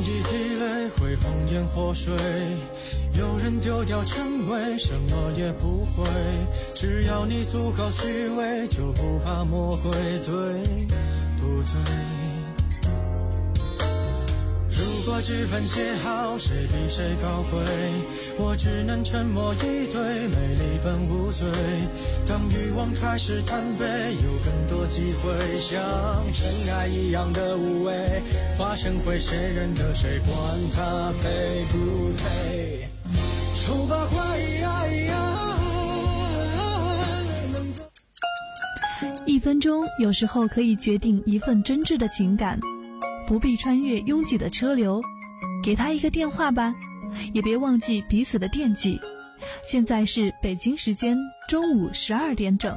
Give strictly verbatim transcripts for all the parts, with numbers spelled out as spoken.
一滴泪会红颜祸水，有人丢掉称谓，什么也不会，只要你足够虚伪，就不怕魔鬼，对不对？如果剧本写好，谁比谁高贵？我只能沉默以对，美丽本无罪。当欲望开始贪杯，有更多机会，像尘埃一样的无畏，化成会谁认得谁，管他配不配。丑八怪能走一分钟有时候可以决定一份真挚的情感，不必穿越拥挤的车流，给他一个电话吧，也别忘记彼此的惦记。现在是北京时间中午十二点整。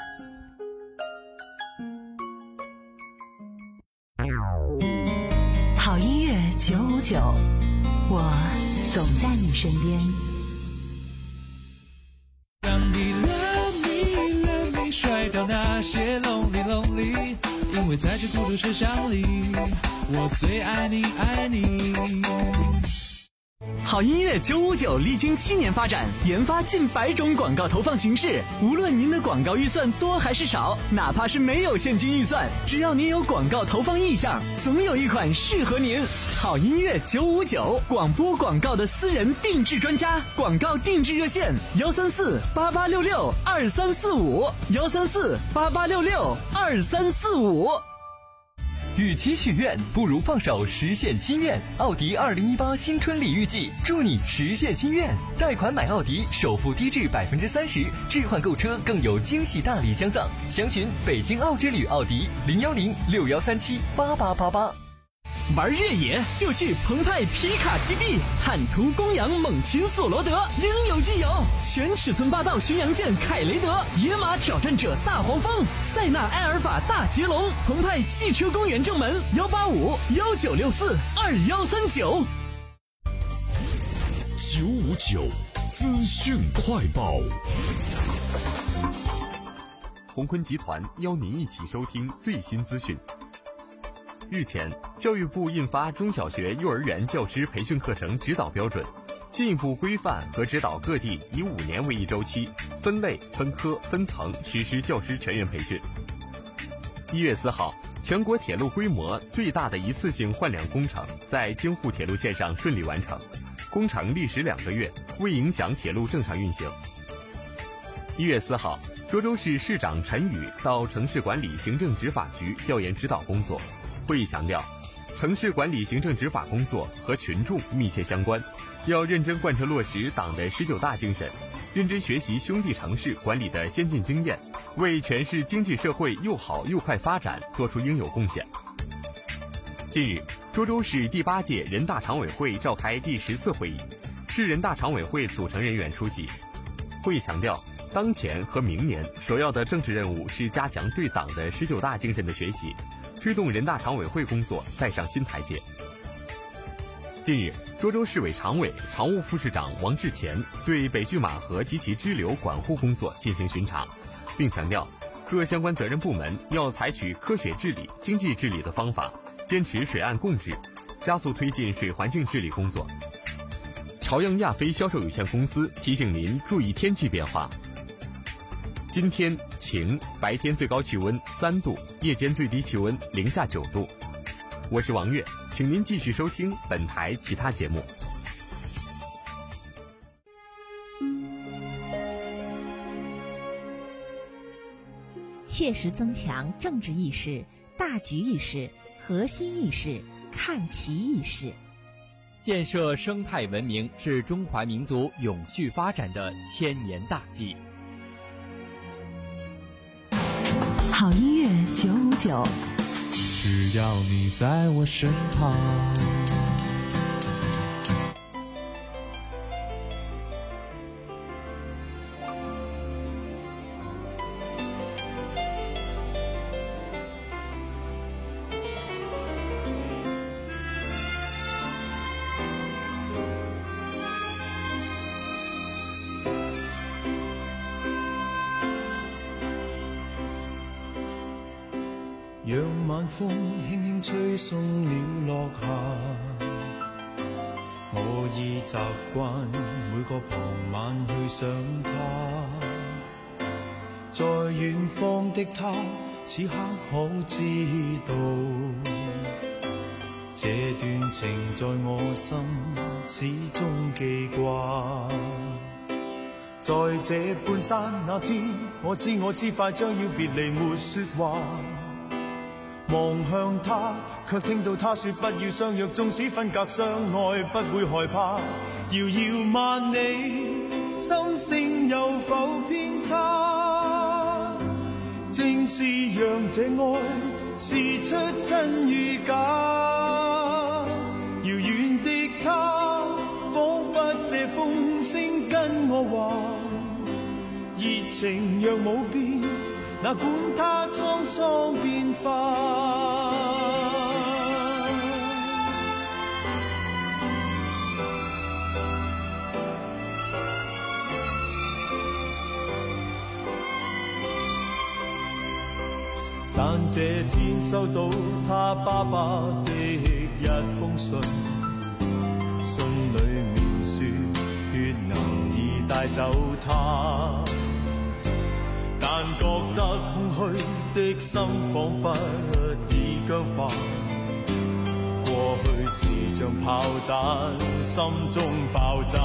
好音乐九五九，我总在你身边。 让你 love me love me 甩掉那些 lonely lonely， 因为在这孤独车厢里，我最爱你爱你。 好音乐九五九历经七年发展，研发近百种广告投放形式。无论您的广告预算多还是少，哪怕是没有现金预算，只要您有广告投放意向，总有一款适合您。好音乐九五九，广播广告的私人定制专家，广告定制热线幺三四八八六六二三四五幺三四八八六六二三四五。 与其许愿，不如放手实现心愿。奥迪二零一八新春礼遇季，祝你实现心愿。贷款买奥迪，首付低至百分之三十，置换购车更有惊喜大礼相赠。详询北京奥之旅奥迪零幺零六幺三七八八八八。 玩越野就去澎湃皮卡基地，坦途公羊猛禽索罗德，应有尽有。全尺寸霸道巡洋舰凯雷德，野马挑战者大黄蜂，塞纳埃尔法大捷龙。澎湃汽车公园正门幺八五幺九六四二幺三九。 九五九资讯快报。 鸿坤集团邀您一起收听最新资讯。日前，教育部印发中小学、幼儿园教师培训课程指导标准，进一步规范和指导各地以五年为一周期，分类、分科、分层实施教师全员培训。一月四号，全国铁路规模最大的一次性换两工程在京沪铁路线上顺利完成，工程历时两个月，未影响铁路正常运行。一月四号，涿州市市长陈宇到城市管理行政执法局调研指导工作。会议强调，城市管理行政执法工作和群众密切相关，要认真贯彻落实党的十九大精神，认真学习兄弟城市管理的先进经验，为全市经济社会又好又快发展做出应有贡献。近日，涿州市第八届人大常委会召开第十次会议，市人大常委会组成人员出席。会议强调，当前和明年首要的政治任务是加强对党的十九大精神的学习，推动人大常委会工作再上新台阶。近日，涿州市委常委、常务副市长王志前对北拒马河及其支流管护工作进行巡查，并强调，各相关责任部门要采取科学治理、经济治理的方法，坚持水岸共治，加速推进水环境治理工作。朝阳亚飞销售有限公司提醒您注意天气变化。今天晴，白天最高气温三度，夜间最低气温零下九度。我是王悦，请您继续收听本台其他节目。 切实增强政治意识、大局意识、核心意识、看齐意识， 建设生态文明是中华民族永续发展的千年大计。 好音乐九五九， 只要你在我身旁。 讓晚風輕輕吹送了落霞， 可以習慣每個傍晚去想他，在遠方的他此刻可知道，這段情在我心始終記掛。在這半山那天，我知我知快將要別離，沒說話。望向他，卻聽到他說不要相約，縱使分隔相愛不會害怕。遙遙萬里，心聲有否偏差？正是讓這愛試出真與假。遙遠的他，彷彿這風聲跟我話，熱情若冇變，哪管它滄桑變化。但這天收到他爸爸的一封信，信裏面說血能已帶走他，但覺得空虛的心彷彿已僵化。過去是像炮彈，心中爆炸。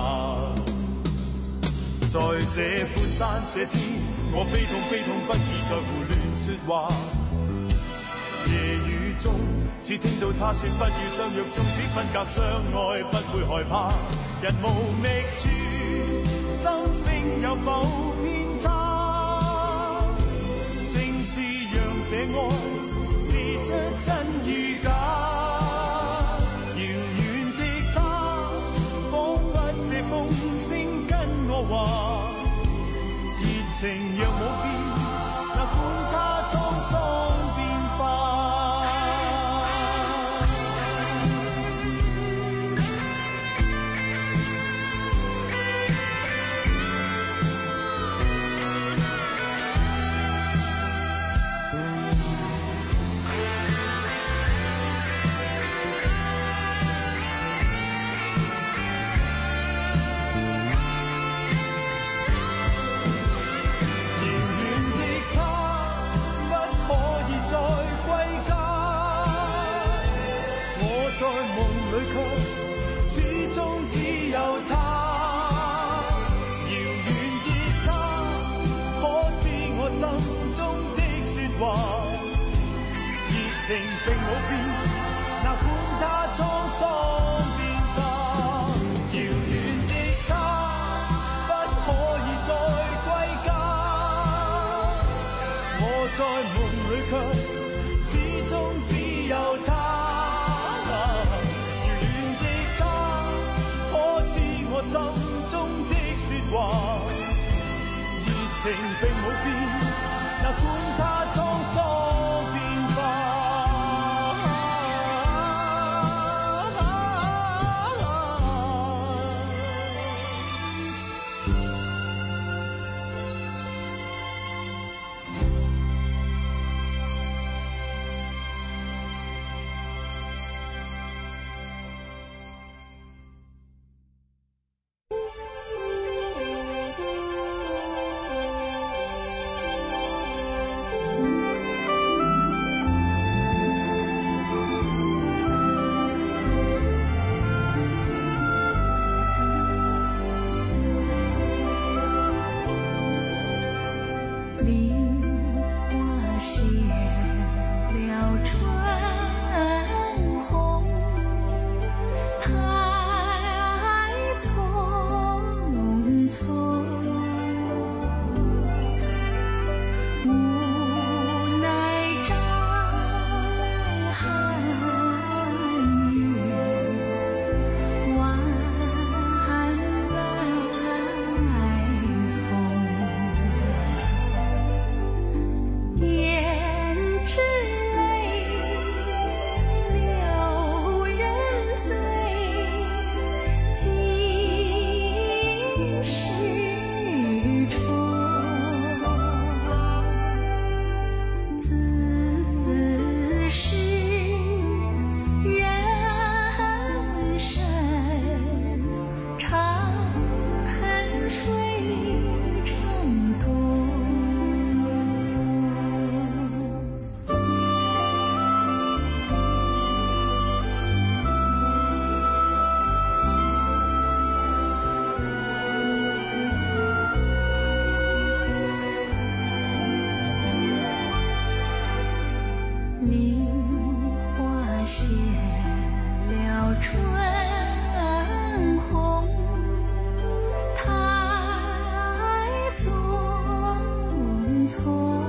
在這半山這天，我悲痛悲痛不已在胡亂說話。夜雨中，只聽到他說不要相約，縱使分隔相愛不會害怕。人無覓處，心聲有否偏差？正是讓這愛試出真與假。遙遠的他，彷彿這風聲跟我話，熱情若冇變，哪管它滄桑變化。並冇變，哪管它滄桑變化。遙遠的他，不可以再歸家。我在夢裏卻始終只有他。遙遠的他，可知我心中的説話？熱情並冇變，哪管它滄桑變化。 梨花谢了春红，太匆匆。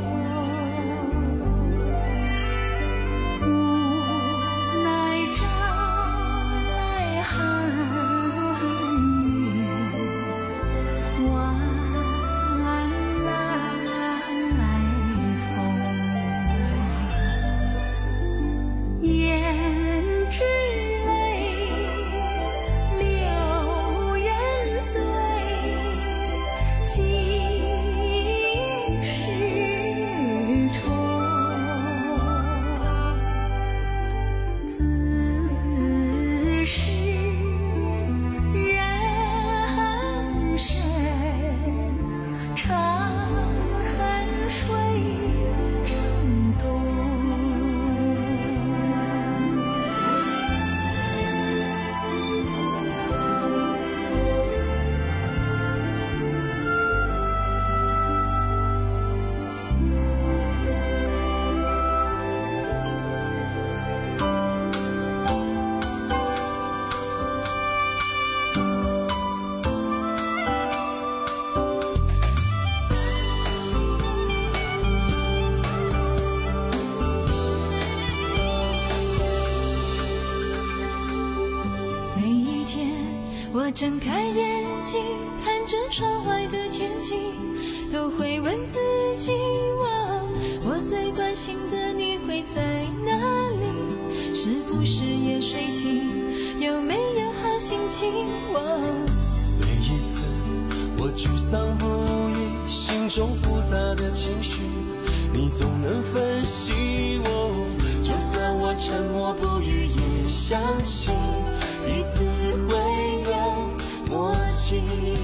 我睁开眼睛，看着窗外的天气，都会问自己，我我最关心的你会在哪里？是不是也睡醒？有没有好心情？我每一次我沮丧不已，心中复杂的情绪，你总能分析我。就算我沉默不语，也相信彼此会有默契。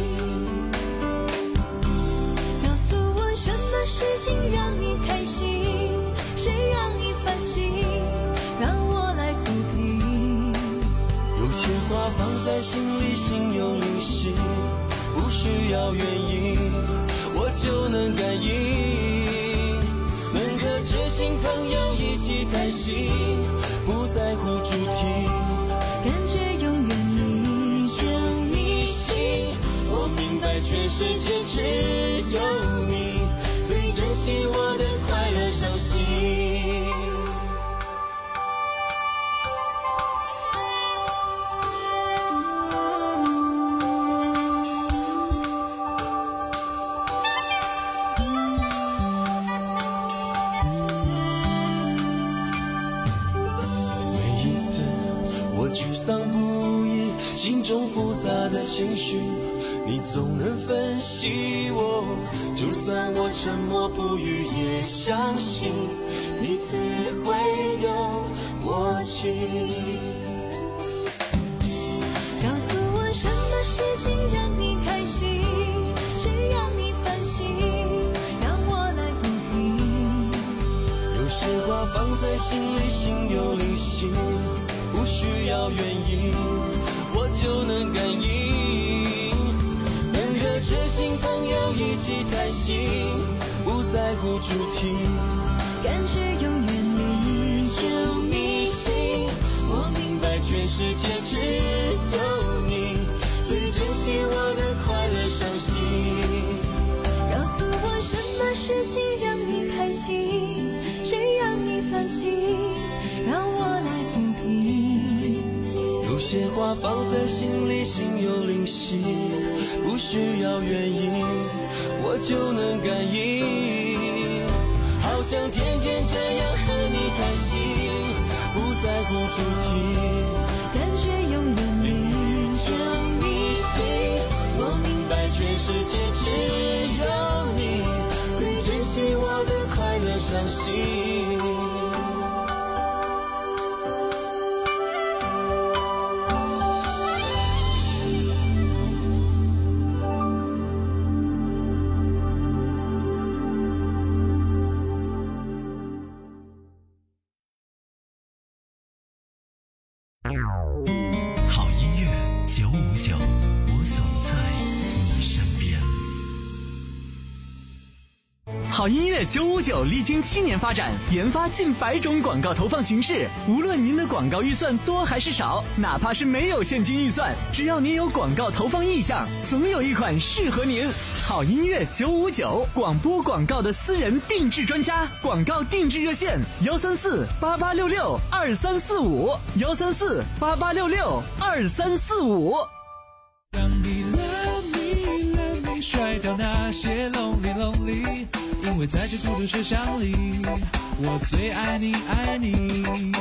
告诉我什么事情让你开心，谁让你烦心，让我来抚平。 有些话放在心里，心有灵犀，不需要原因，我就能感应。能和知心朋友一起开心，不在乎主题， 感觉永远离就迷信。我明白全世界只有你最珍惜我的快乐伤心。沮丧不已，心中复杂的情绪，你总能分析我。就算我沉默不语，也相信彼此会有默契。 告诉我什么事情让你开心，谁让你烦心，让我来抚平。 有些话放在心里，心有灵犀，不需要原因，我就能感应。能和知心朋友一起开心，不在乎主题， 感觉永远离就迷信。我明白全世界只有你最珍惜我的快乐伤心。 告诉我什么事情让你开心，谁让你烦心，让我来抚平。 有些话放在心里，心有灵犀，不需要原因，我就能感应。好想天天这样和你开心，不在乎主题， 感觉永远离就迷信。我明白全世界只有你最珍惜我的快乐伤心。 好音乐九五九，我总在你身边。 好音乐九五九历经七年发展，研发近百种广告投放形式。无论您的广告预算多还是少，哪怕是没有现金预算，只要您有广告投放意向，总有一款适合您。好音乐九五九，广播广告的私人定制专家，广告定制热线：幺三四八八六六二三四五，幺三四八八六六二三四五。 让你 love me love me 甩掉那些 lonely lonely， 因为在这孤独车厢里，我最爱你爱你。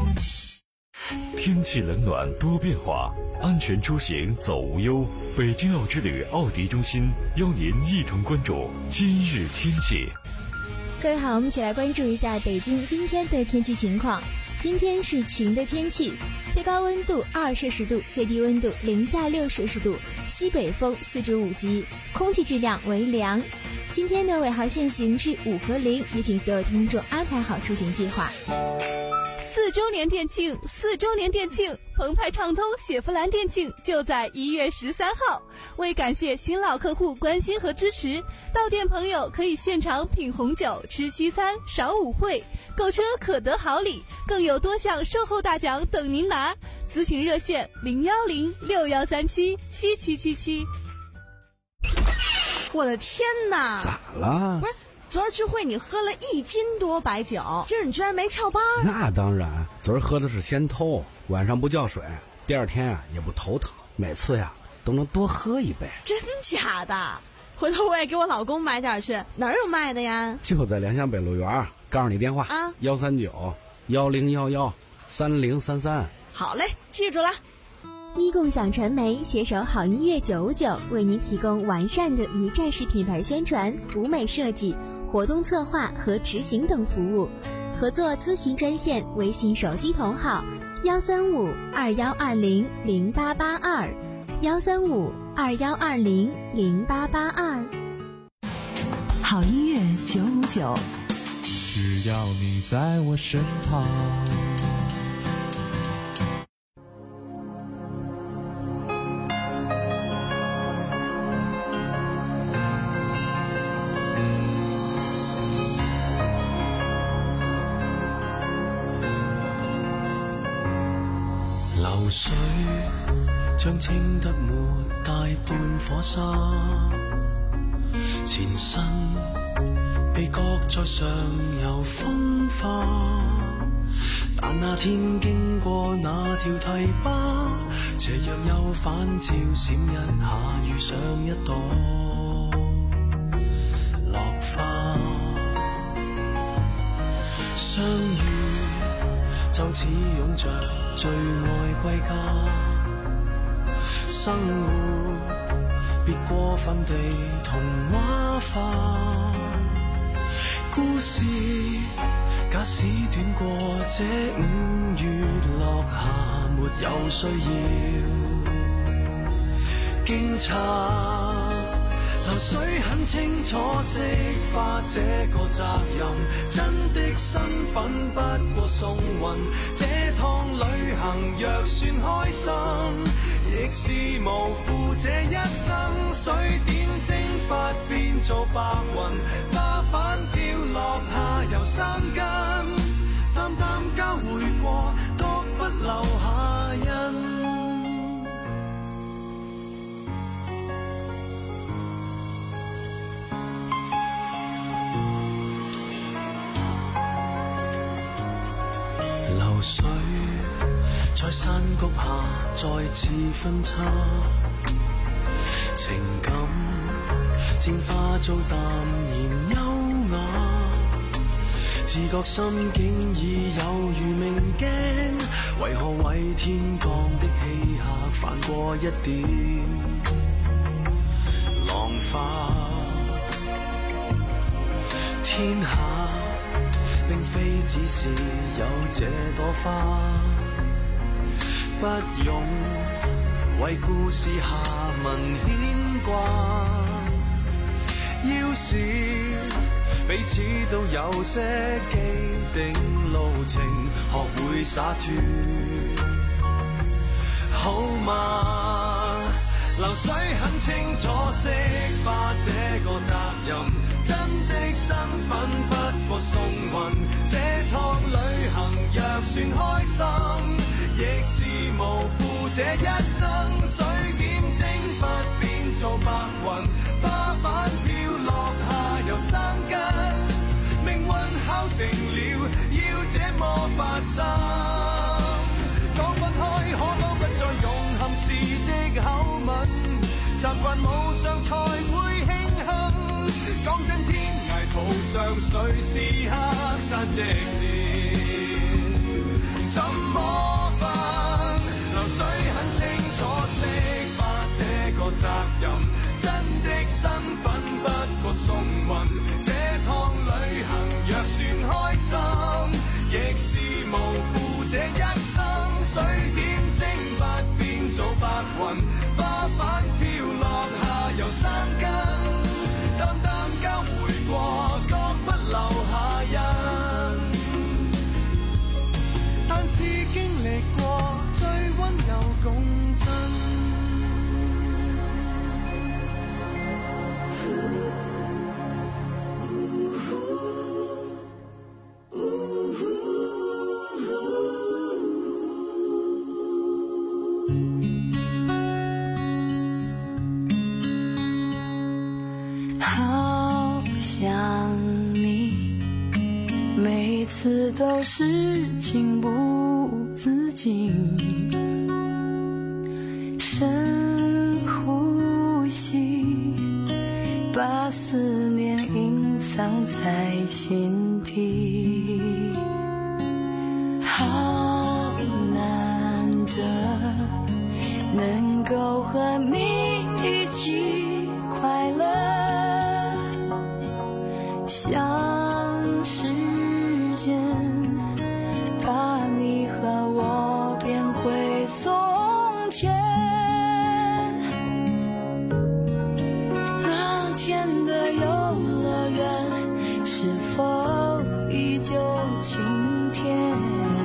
天气冷暖多变化，安全出行走无忧。北京奥之旅奥迪中心邀您一同关注今日天气。 各位好，我们一起来关注一下北京今天的天气情况。今天是晴的天气，最高温度二摄氏度，最低温度零下六摄氏度，西北风四至五级，空气质量为良。今天的尾号限行是五和零，也请所有听众安排好出行计划。 四周年店庆，四周年店庆，澎湃畅通雪佛兰店庆就在一月十三号。为感谢新老客户关心和支持，到店朋友可以现场品红酒、吃西餐、赏舞会，购车可得好礼，更有多项售后大奖等您拿。咨询热线零幺零六幺三七七七七七。 我的天哪！ 咋了？ 不是。昨儿聚会你喝了一斤多白酒，今儿你居然没翘班？ 那当然，昨儿喝的是仙偷，晚上不叫水，第二天啊也不头疼，每次呀都能多喝一杯。 真假的？回头我也给我老公买点去，哪儿有卖的呀？ 就在良乡北路园，告诉你电话啊，幺三九幺零幺幺三零三三。 好嘞，记住了。 一共享传媒携手好音乐九五九，为您提供完善的一站式品牌宣传、舞美设计、活动策划和执行等服务。合作咨询专线：微信手机同号幺三五二幺二零零八八二，幺三五二幺二零零八八二。 好音乐九五九， 只要你在我身旁。 流水將清得沒大半火沙，前身被擱在上游風化，但那天經過那條堤壩，斜陽又反照閃一下，遇上一朵落花，相遇就似擁着最愛歸家，生活別過分地童話化，故事假使短過這五月落霞，沒有需要驚詫。流水很清楚釋化這個責任，真的身份不過送運，這趟旅行若算開心，亦是無負這一生。水點蒸發變做白雲，花瓣飄落下由生根，淡淡交匯過，都不留下印。水在山谷下再次分叉，情感漸化做淡然優雅，自覺心境已有如明鏡，為何為天降的氣客泛過一點浪花？天下並非只是有這朵花，不用為故事下文牽掛。要是彼此都有些既定路程，學會灑脫，好嗎？流水很清楚釋化這個責任。 真的身份不過送運，這趟旅行若算開心，亦是無負這一生。水點蒸發變做白雲，花瓣飄落下又生根，命運敲定了要這麼發生。講分開可否不再用含事的口吻，習慣無常才會慶幸。講真天涯途上誰是黑山隻線，怎麼辦？流水很清楚釋發這個責任，真的身份不過送運，這趟旅行若算開心，亦是無負這一生。水點蒸發變做白雲，花瓣飄落下又生根，淡淡交回過，各不留下印。但是經歷過，最溫柔共振。 每次都是情不自禁，深呼吸，把思念隐藏在心底。好难得能够和你一起快乐，像是把你和我变回从前，那天的游乐园是否依旧晴天？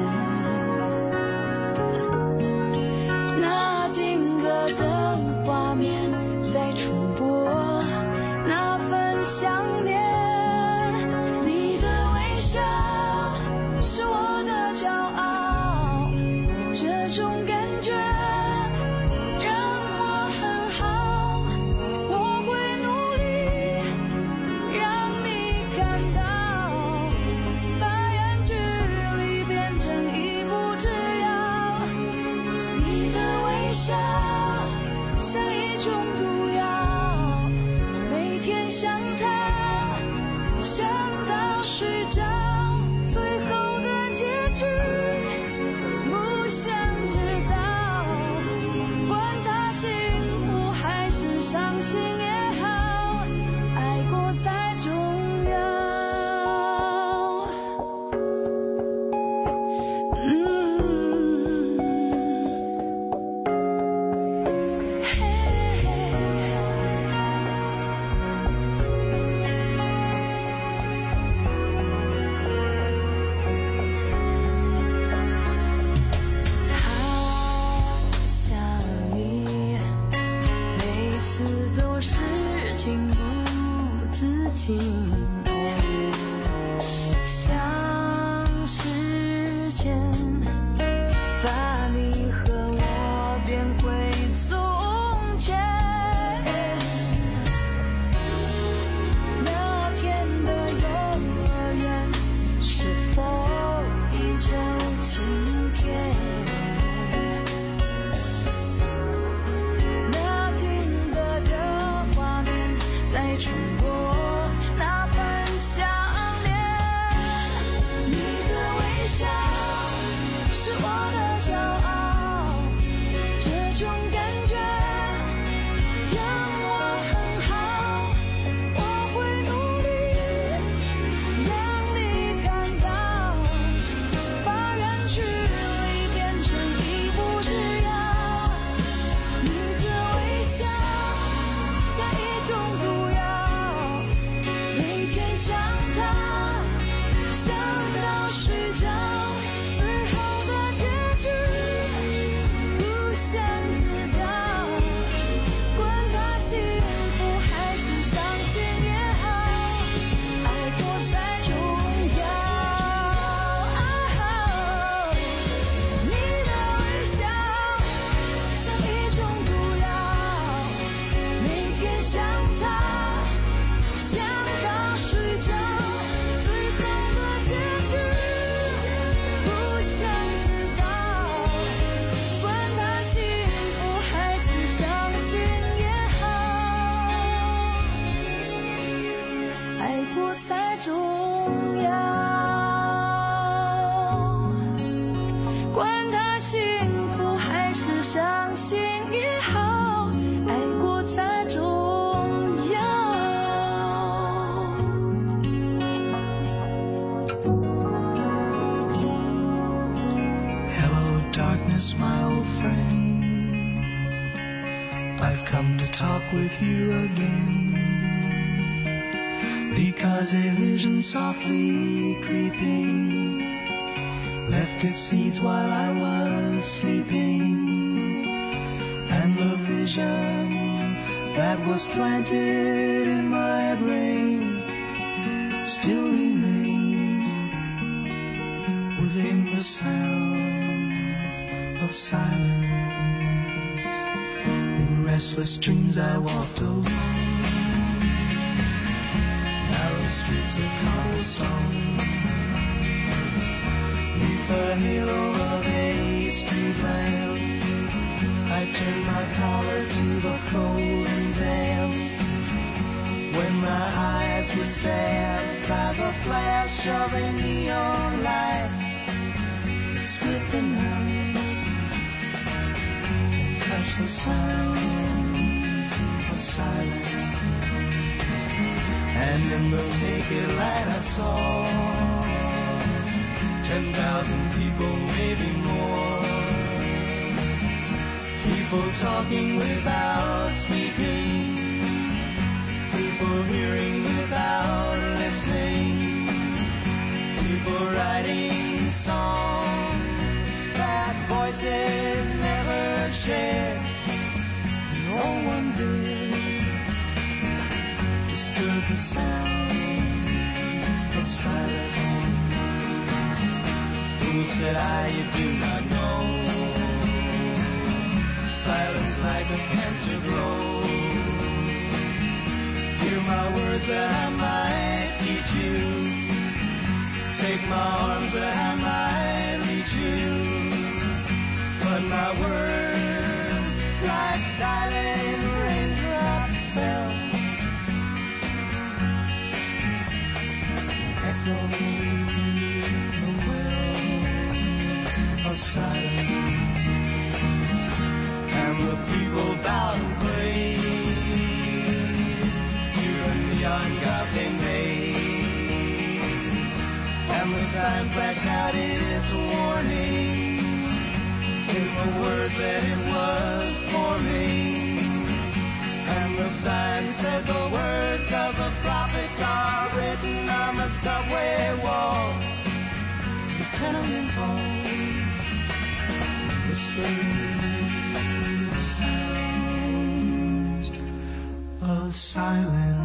那定格的画面在重播那份想念，你的微笑是我的骄傲，这种感觉让我很好，我会努力让你看到，把远距离变成一步之遥。你的微笑像一种毒药，每天想它，想到睡着，最后的结局不想知道，管他幸福还是伤心也好，爱过才重要。嗯，嘿嘿。都是情不自禁，像时间把你和我变回从前，那天的游乐园是否依旧晴天？重播那份想念，你的微笑 Yes, my old friend, I've come to talk with you again, because a vision softly creeping left its seeds while I was sleeping, and the vision that was planted in my brain still remains within the sound of silence. In restless dreams I walked alone, narrow streets of cobblestone, neath the halo of a street lamp. I turned my collar to the cold and damp, when my eyes were stabbed by the flash of a neon light. Split the night and touch the sound of silence, and in the naked light I saw ten thousand people, maybe more, people talking without speaking, people hearing without listening, people writing songs that voices never shared. No one did disturb the sound of silence. Fool, said I, you do not know, silence like a cancer grows. Hear my words that I might teach you, take my arms that I might reach you, but my words like silent raindrops fell, echoing the wells of silence. And the people bowed and prayed to the neon god they made, and the sign flashed out its warning in the words that it was forming. And the sign said the words of the prophets are written on the subway walls, the tenement halls, whispering sounds of silence.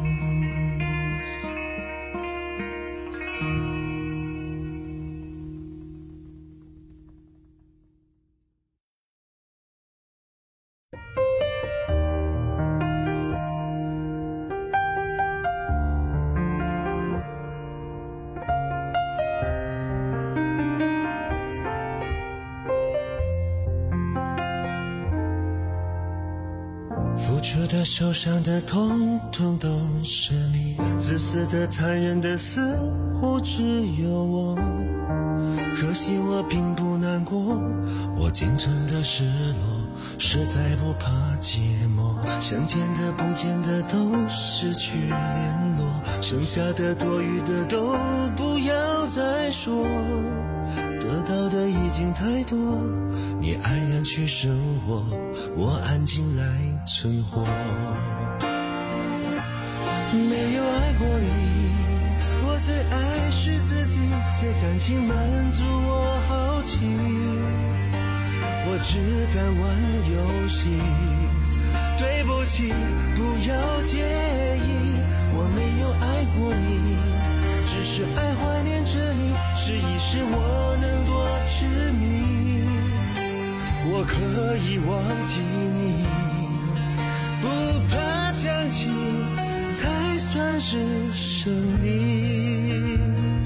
付出的、受伤的，统统都是你；自私的、残忍的，似乎只有我。可惜我并不难过，我仅真的失落，实在不怕寂寞。想见的、不见的都失去联络，剩下的、多余的都不要再说。得到的已经太多，你安然去生活，我安静来存活。没有爱过你，我最爱是自己，借感情满足我好奇，我只敢玩游戏。对不起，不要介意，我没有爱过你，只是爱怀念着你，试一试我能多痴迷。我可以忘记你，不怕想起，才算是胜利。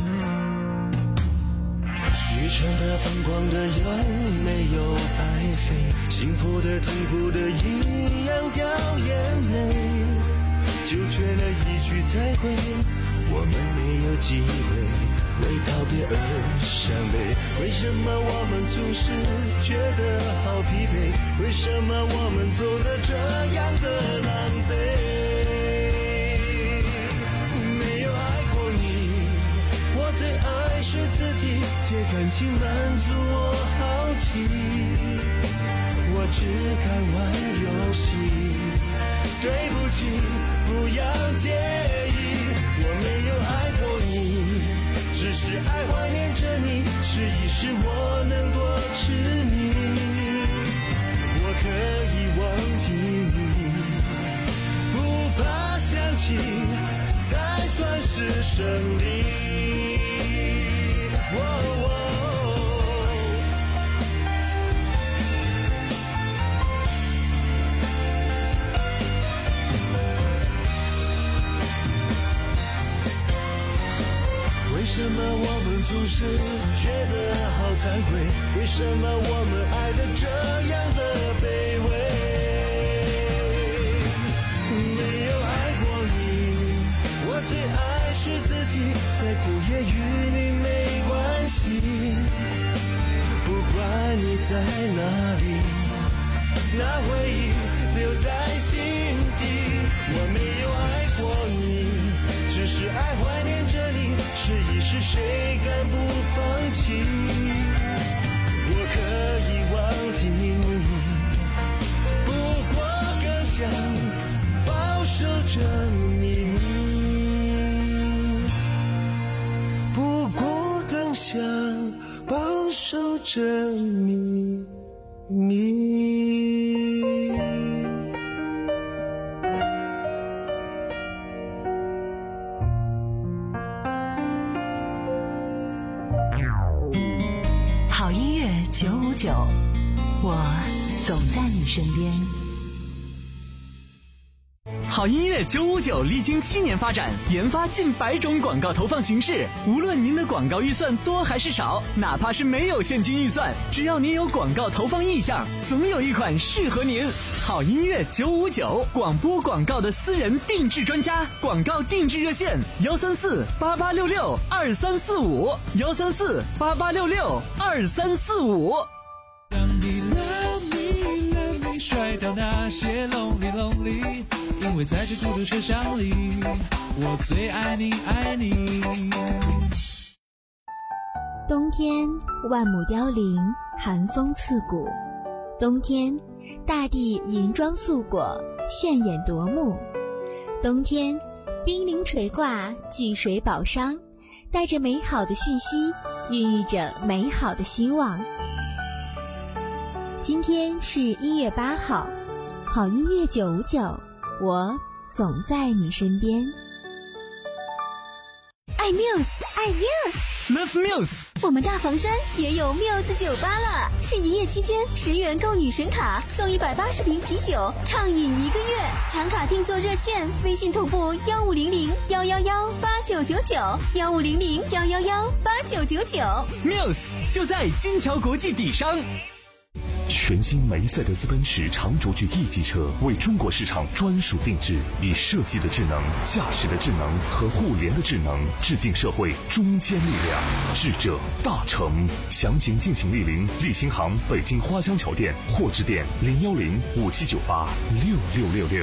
愚蠢的、疯狂的，有没有白费？幸福的、痛苦的，一样掉眼泪，就缺了一句再会，我们没有机会为道别而伤悲。为什么我们总是觉得好疲惫？为什么我们走得这样的狼狈？没有爱过你，我最爱是自己，借感情满足我好奇。 我只敢玩游戏。对不起，不要介意，我没有爱过你，只是爱怀念着你，试一试我能多痴迷。我可以忘记你，不怕想起，才算是胜利。哦哦为什么我们总是觉得好惭愧？为什么我们爱得这样的卑微？没有爱过你，我最爱是自己，再苦也与你没关系。不管你在哪里，那回忆留在心底。我没有爱过你，只是爱怀念着你，试一试谁敢不放弃。我可以忘记你，不过更想保守着秘密，不过更想保守着秘密。 好音乐九五九，我总在你身边。 好音乐九五九历经七年发展，研发近百种广告投放形式。无论您的广告预算多还是少，哪怕是没有现金预算，只要您有广告投放意向，总有一款适合您。好音乐九五九，广播广告的私人定制专家，广告定制热线：幺三四八八六六二三四五，幺三四八八六六二三四五。 让你 love me love me 甩掉那些 lonely lonely， 因为在这孤独车厢里，我最爱你爱你。 冬天万木凋零，寒风刺骨。冬天大地银装素裹，炫眼夺目。冬天冰凌垂挂，巨水宝商，带着美好的讯息，孕育着美好的希望。今天是一月八号，好音乐九五九，我总在你身边。 爱 Muse， 爱 Muse，Love Muse。 我们大房山也有 Muse 酒吧了，是营业期间十元购女神卡送一百八十瓶啤酒，畅饮一个月。抢卡订座热线：微信同步幺五零零幺幺幺八九九九，幺五零零幺幺幺八九九九。 Muse 就在金桥国际底商。 全新梅赛德斯奔驰长轴距 E 级车为中国市场专属定制，以设计的智能、驾驶的智能和互联的智能，致敬社会中坚力量，智者大成。详情敬请莅临立新行北京花乡桥店或致电零幺零五七九八六六六六。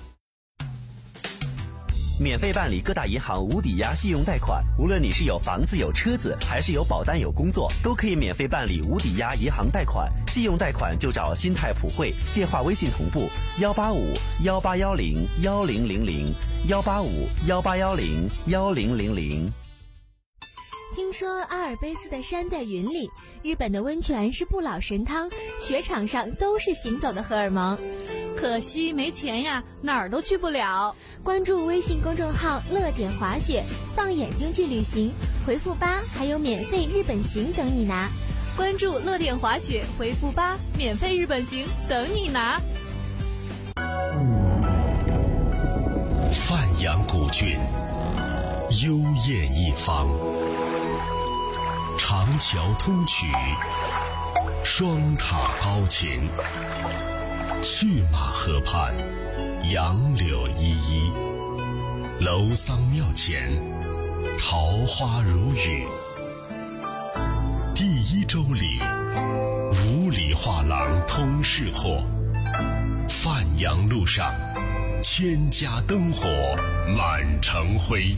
免费办理各大银行无抵押信用贷款，无论你是有房子有车子，还是有保单有工作，都可以免费办理无抵押银行贷款。信用贷款就找新泰普惠，电话微信同步幺八五幺八幺零幺零零零幺八五幺八幺零幺零零零。 听说阿尔卑斯的山在云里，日本的温泉是不老神汤，雪场上都是行走的荷尔蒙。 可惜没钱呀，哪儿都去不了。 关注微信公众号乐点滑雪，放眼睛去旅行，回复八还有免费日本行等你拿。 关注乐点滑雪，回复八，免费日本行等你拿。 范阳古郡，幽艳一方，长桥通衢，双塔高擎，去马河畔，杨柳依依，楼桑庙前，桃花如雨。第一周里，五里画廊通市货，范阳路上，千家灯火满城辉。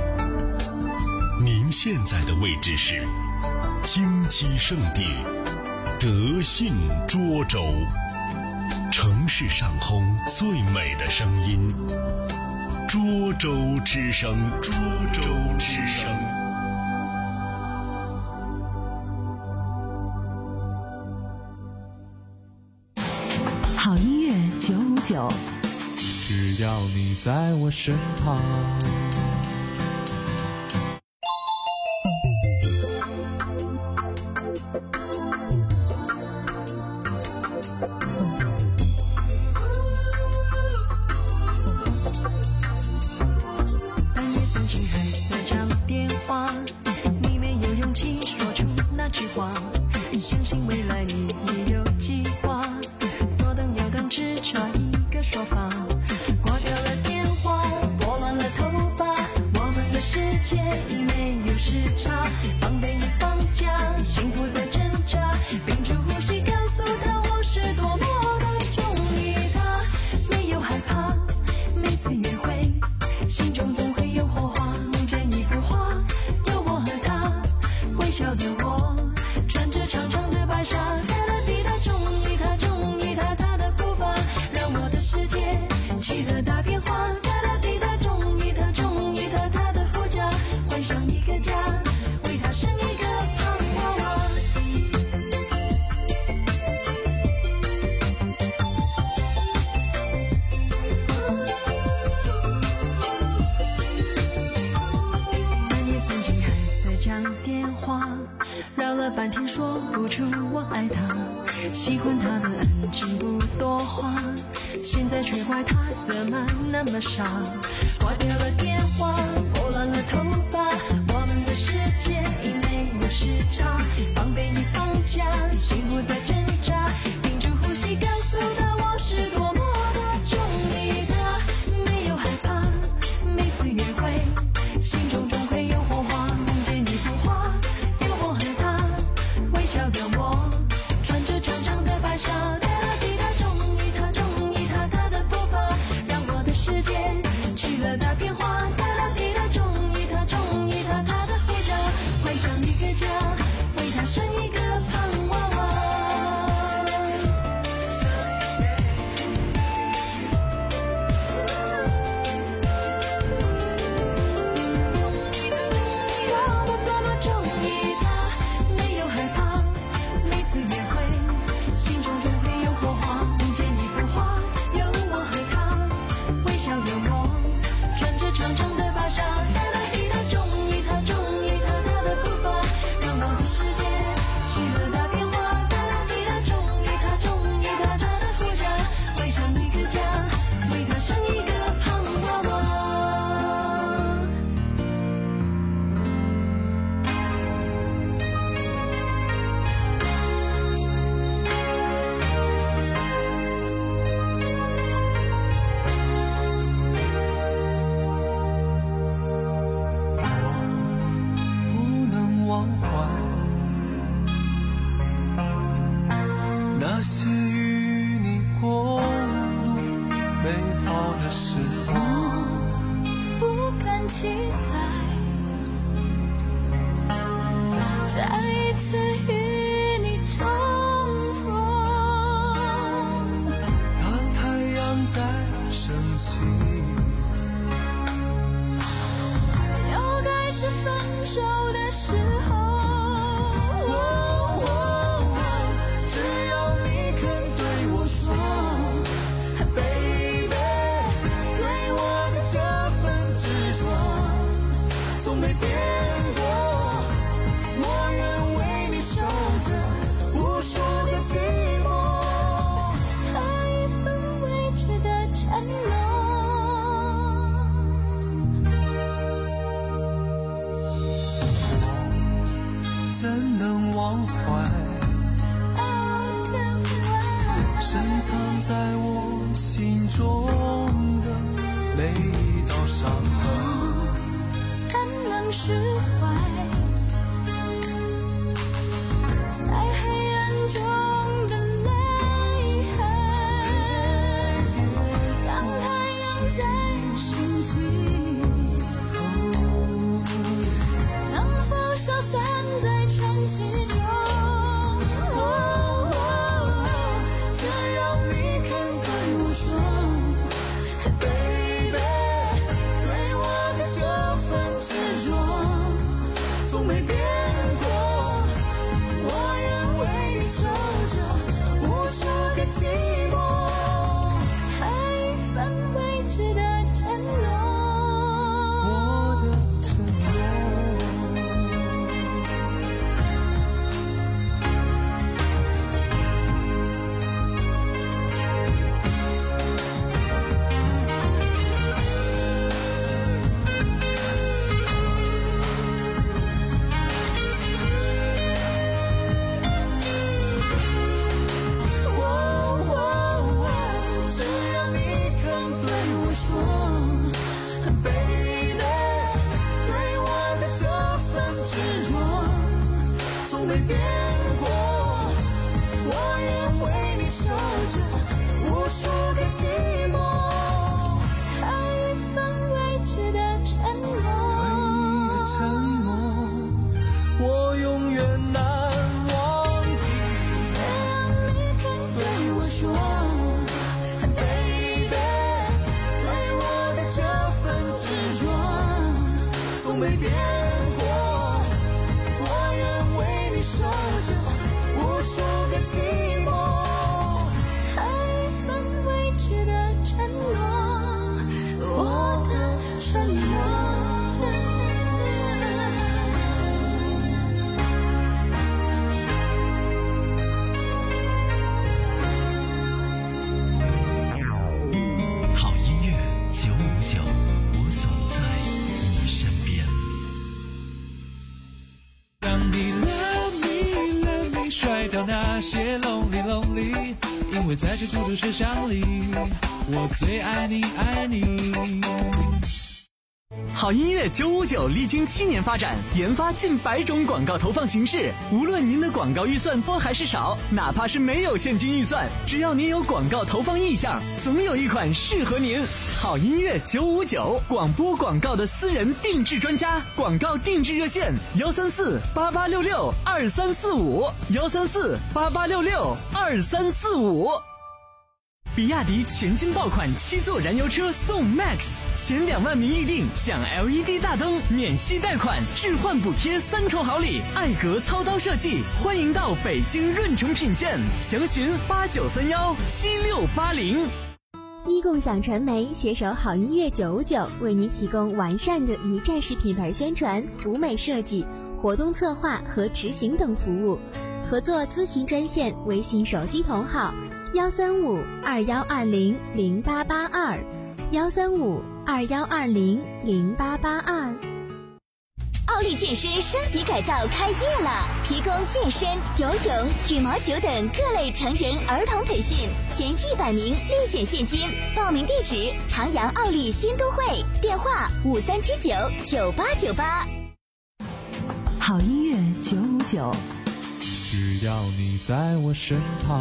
您现在的位置是京畿圣地德信涿州。 城市上空最美的声音，涿州之声，涿州之声。 好音乐九五九， 只要你在我身旁。 喜欢他的安静不多话，现在却怪他怎么那么傻。挂掉了电话，拨乱了头发，我们的世界已没有时差，防备已放假，心不再挣扎，屏住呼吸告诉他我是多么的中意他，没有害怕，每次约会心中总会有火花，梦见一幅画，有我和他，微笑的我穿着长长的白纱，哒啦滴答，中意他，中意他，他的步伐让我的世界起了大变化，哒啦滴答，中意他，中意他，他的护照怀上一个家，为他生一个胖娃娃。我多么中意他，没有害怕，每次约会心中总会有火花，梦见一幅画，有我和他，微笑的我穿着长长的白纱，哒啦滴答，中意他，中意他，他的步伐让我的世界起了大变化，哒啦滴答，中意他，中意他，他的护照怀上一个家，为他生一个胖娃娃。 不能忘怀那些与你共度美好的时光， 不敢期待再一次与你重逢， 当太阳在升起， 又该是分手的时候。 只要你肯对我说 Baby， 对我的这份执着从没变过，我愿为你守着无数个寂寞， 还一份未知的承诺， 怎能忘怀深藏在我心中的每一道伤痕， 才能释怀在黑暗中的泪痕，当太阳在升起，能否消散在晨曦中， 只要你肯过，我愿为你守着无数个寂寞，还一份未知的承诺， 承诺我永远难忘记。 这样你肯对我说 Baby， 对我的这份执着从没变过，我愿为你守着无数个寂寞，还一份未知的承诺，我的承诺。 好音乐九五九，我总在你身边。 当你 love me love me 甩掉那些 lonely lonely， 因为在这孤独车厢里，我最爱你爱你。 好音乐九五九历经七年发展，研发近百种广告投放形式。无论您的广告预算多还是少，哪怕是没有现金预算，只要您有广告投放意向，总有一款适合您。好音乐九五九，广播广告的私人定制专家，广告定制热线：幺三四八八六六二三四五，幺三四八八六六二三四五。比亚迪全新爆款七座燃油车送 Max， 前两万名预定享 L E D 大灯，免息贷款，置换补贴三重好礼，艾格操刀设计，欢迎到北京润城品鉴，详询八九三幺七六八零。 一共享传媒携手好音乐九五九，为您提供完善的一站式品牌宣传、舞美设计、活动策划和执行等服务。合作咨询专线：微信手机同号。幺三五二幺二零零八八二，幺三五二幺二零零八八二。 奥利健身升级改造开业了，提供健身、游泳、羽毛球等各类成人、儿童培训，前一百名立减现金。报名地址：长阳奥利新都会，电话五三七九九八九八。 好音乐九五九， 只要你在我身旁。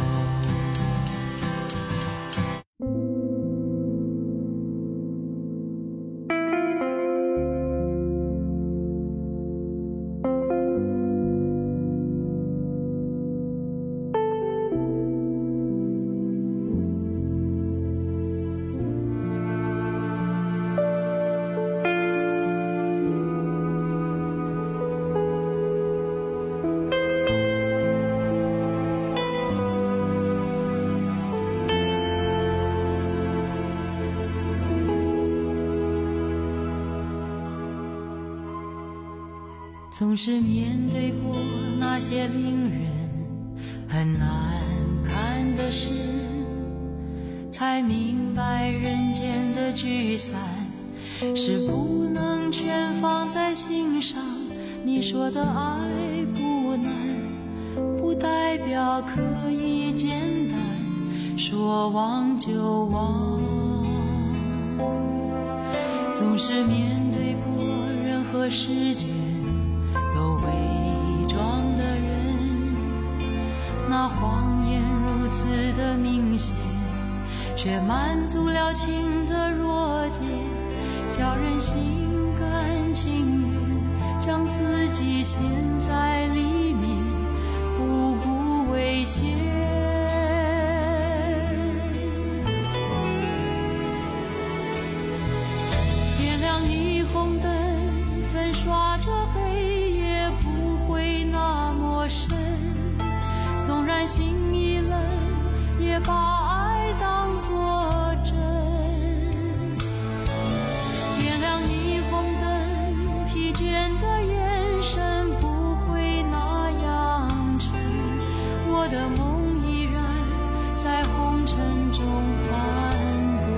总是面对过那些令人很难看的事，才明白人间的聚散是不能全放在心上。你说的爱不难，不代表可以简单，说忘就忘。总是面对过任何时间都伪装的人，那谎言如此的明显，却满足了情的弱点，叫人心甘情愿将自己陷在里面，不顾危险。点亮霓虹灯，粉刷着黑夜，不会那么深。纵然心已冷，也把爱当作真。点亮霓虹灯，疲倦的眼神不会那样沉。我的梦依然在红尘中翻滚。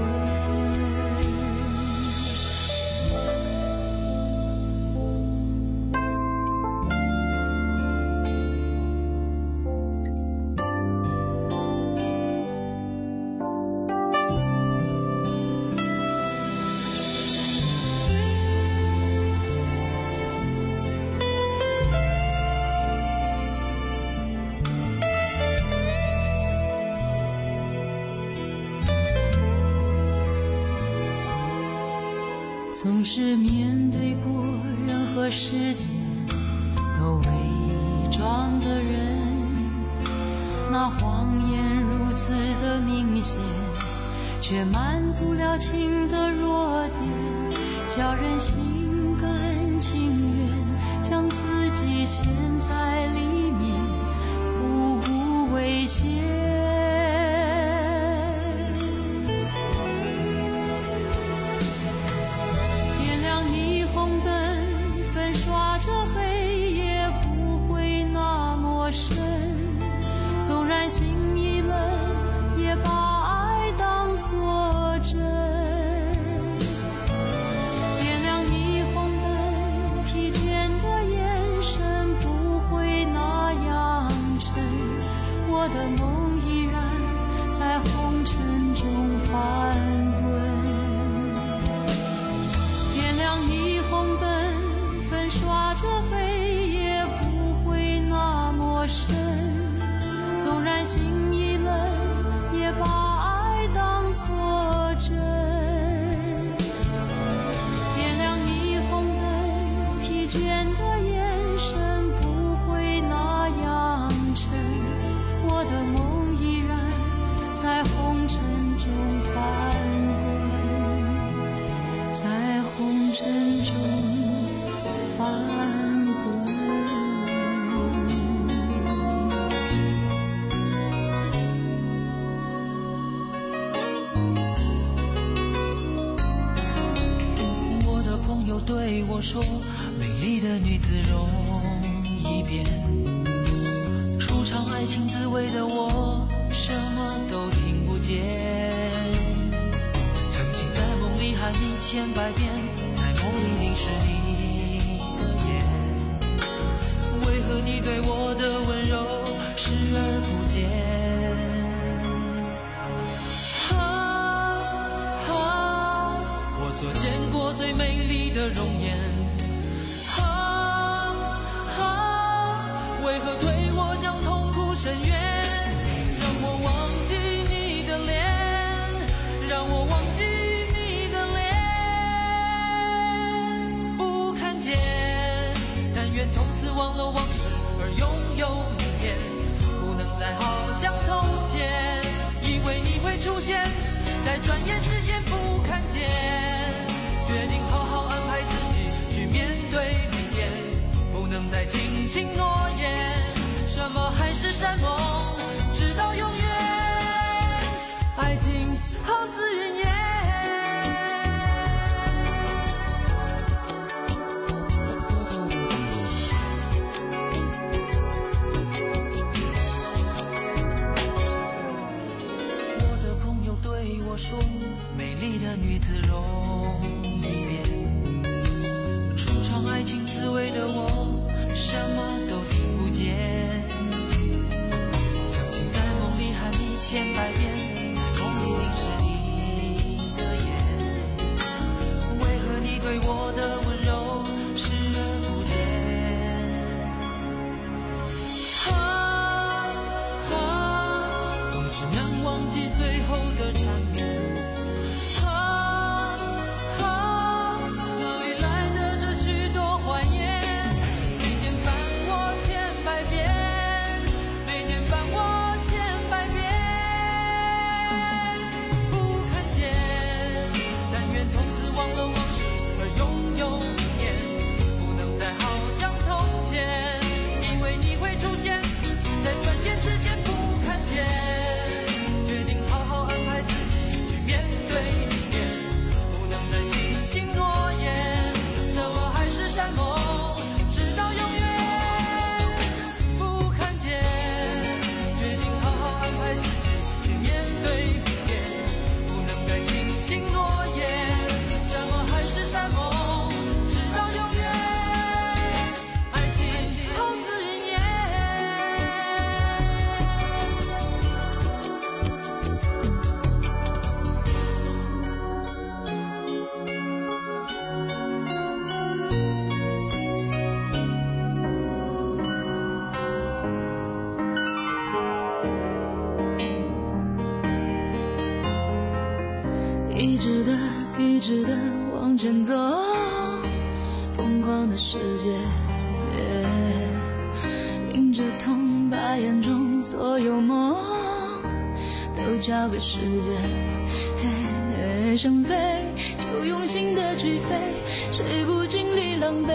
总是面对过任何世界都伪装的人，那谎言如此的明显，却满足了情的弱点，叫人心甘情愿将自己陷在里面，不顾危险。纵然心已冷，也把爱当作真。点亮霓虹灯，疲倦的眼神不会那样沉，我的梦依然在红尘中翻滚。点亮霓虹灯，粉刷着黑夜不会那么深，纵然心已冷，也把爱当作真。点亮霓虹灯，疲倦的眼神不会那样沉，我的梦依然在红尘中翻滚，在红尘中翻滚。 对我说，美丽的女子容易变，初尝爱情滋味的我什么都听不见，曾经在梦里喊你千百遍，在梦里凝视你的眼，为何你对我的温柔视而不见？所见过最美丽的容颜，啊啊，为何推我向痛苦深渊？让我忘记你的脸，让我忘记你的脸，不看见。但愿从此忘了往事，而拥有明天，不能再好像从前，以为你会出现在转眼之间，不看见。决定好好安排自己去面对明天，不能再轻轻诺言，什么海誓山盟，直到永远。爱情好似云烟，我的朋友对我说，美丽的女子容爱情滋味的我什么都听不见，曾经在梦里喊你千百遍，在梦里凝视你的眼，为何你对我的温柔视而不见？啊啊，总是难忘记最后的缠绵。 一直的一直的往往前走，疯狂的世界，迎着痛，把眼中所有梦都交给时间。想飞就用心的去飞，谁不经历狼狈？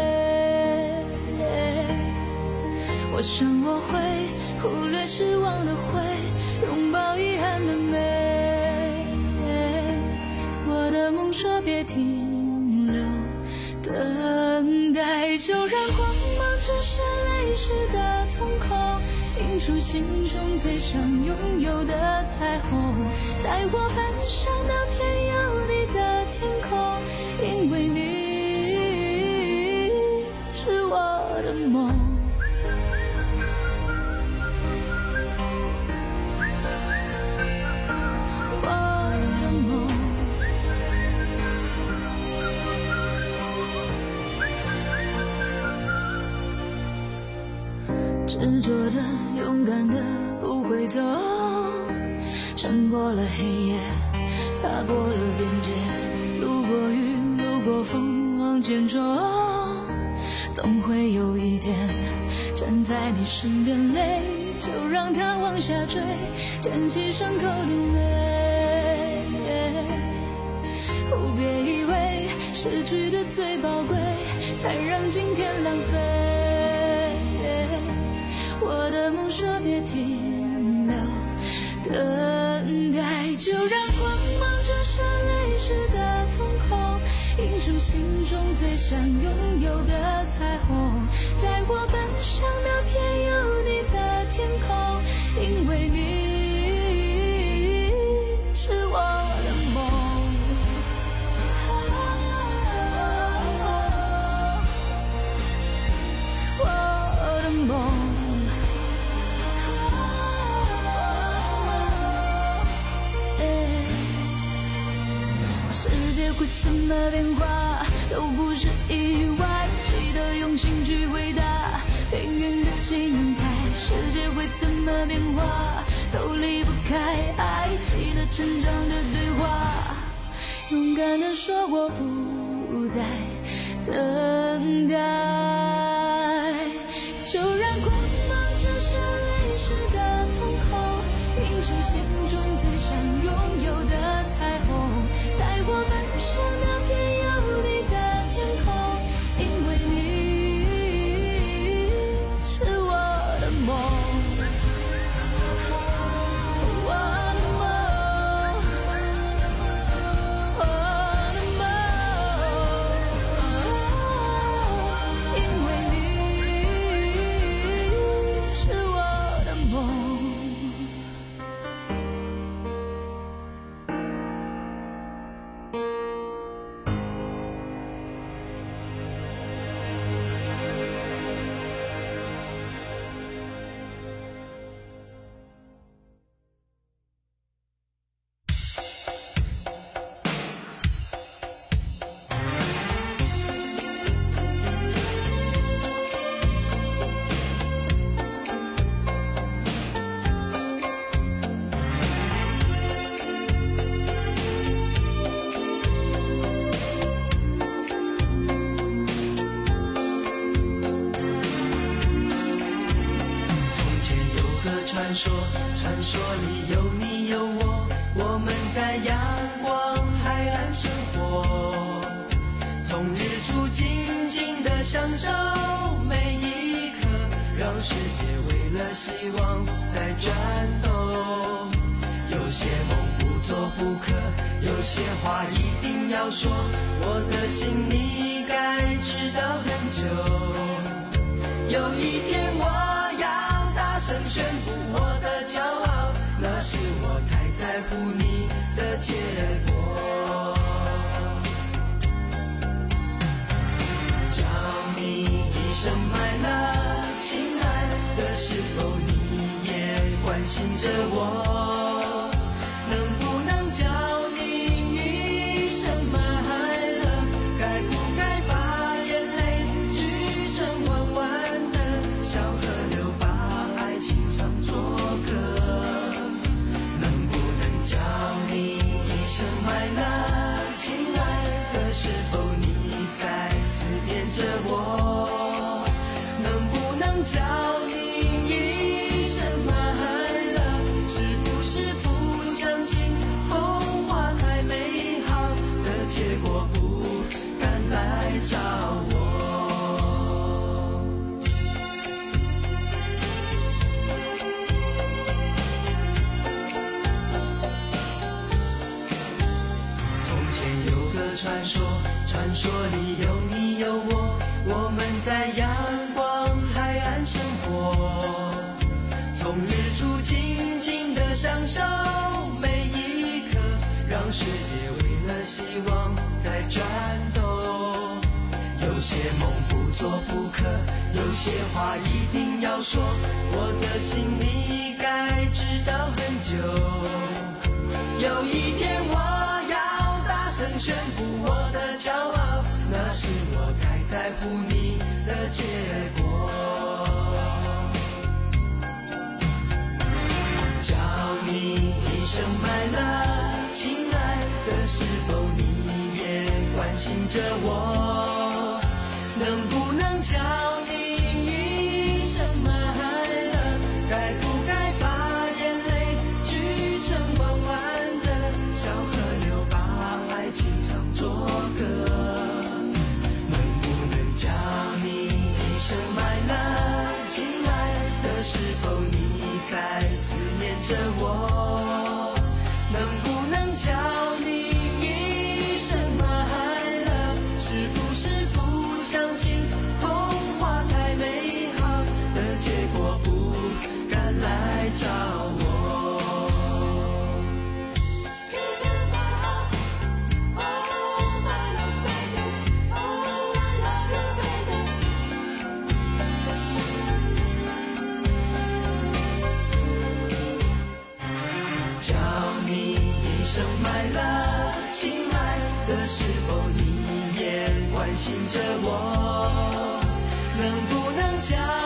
我想我会忽略失望的灰，拥抱遗憾的美。我的梦说别停留，等待就让光芒折射泪湿的瞳孔，映出心中最想拥有的彩虹，带我奔向那片有你的天空，因为你是我的梦。执着的，勇敢的，不回头，穿过了黑夜，踏过了边界，路过雨，路过风，往前冲，总会有一天站在你身边，泪就让它往下坠，捡起伤口的美。哦，别以为失去的最宝贵，才让今天浪费。我的梦说别停留，等待就让光芒折射泪湿的瞳孔，映出心中最想拥有的彩虹，带我奔向那片有你的天空，因为你是我的梦。我的梦会怎么变化都不是意外，记得用心去回答边缘的精彩。世界会怎么变化都离不开爱，记得成长的对话，勇敢地说我不再等待，就让光芒折射泪湿的瞳孔，映出心中最想拥有的彩虹，带我奔向那片有你的天空，因为你是我的梦。 传说，传说里有你有我，我们在阳光海岸生活，从日出静静地享受每一刻，让世界为了希望在转动。有些梦不做不可，有些话一定要说，我的心你该知道很久。有一天我要大声宣布我的骄傲，那是我太在乎你的结果。叫你一声my love，亲爱的，是否你也关心着我？能不能叫你一声my love，该不该把眼泪聚成弯弯的小河流，把爱情唱作歌？能不能叫你一声my love，亲爱的，是否你传说，传说里有你有我，我们在阳光海岸生活，从日出静静地享受每一刻，让世界为了希望在转动。有些梦不做不可，有些话一定要说，我的心你该知道很久。有一天我要大声宣布我的骄傲，那是我该在乎你的结果。叫你一声my love，亲爱的，是否你也关心着我？能不能叫你一声my love？该不该把眼泪聚成弯弯的小河流，把爱情唱作歌？能不能叫你一声my love？亲爱的，是否你在思念着我？能不能叫你一声my love？是不是不相信童话太美好的结果，不敢来找我？叫你一声my love，亲爱的，是否你也关心着我？能不能叫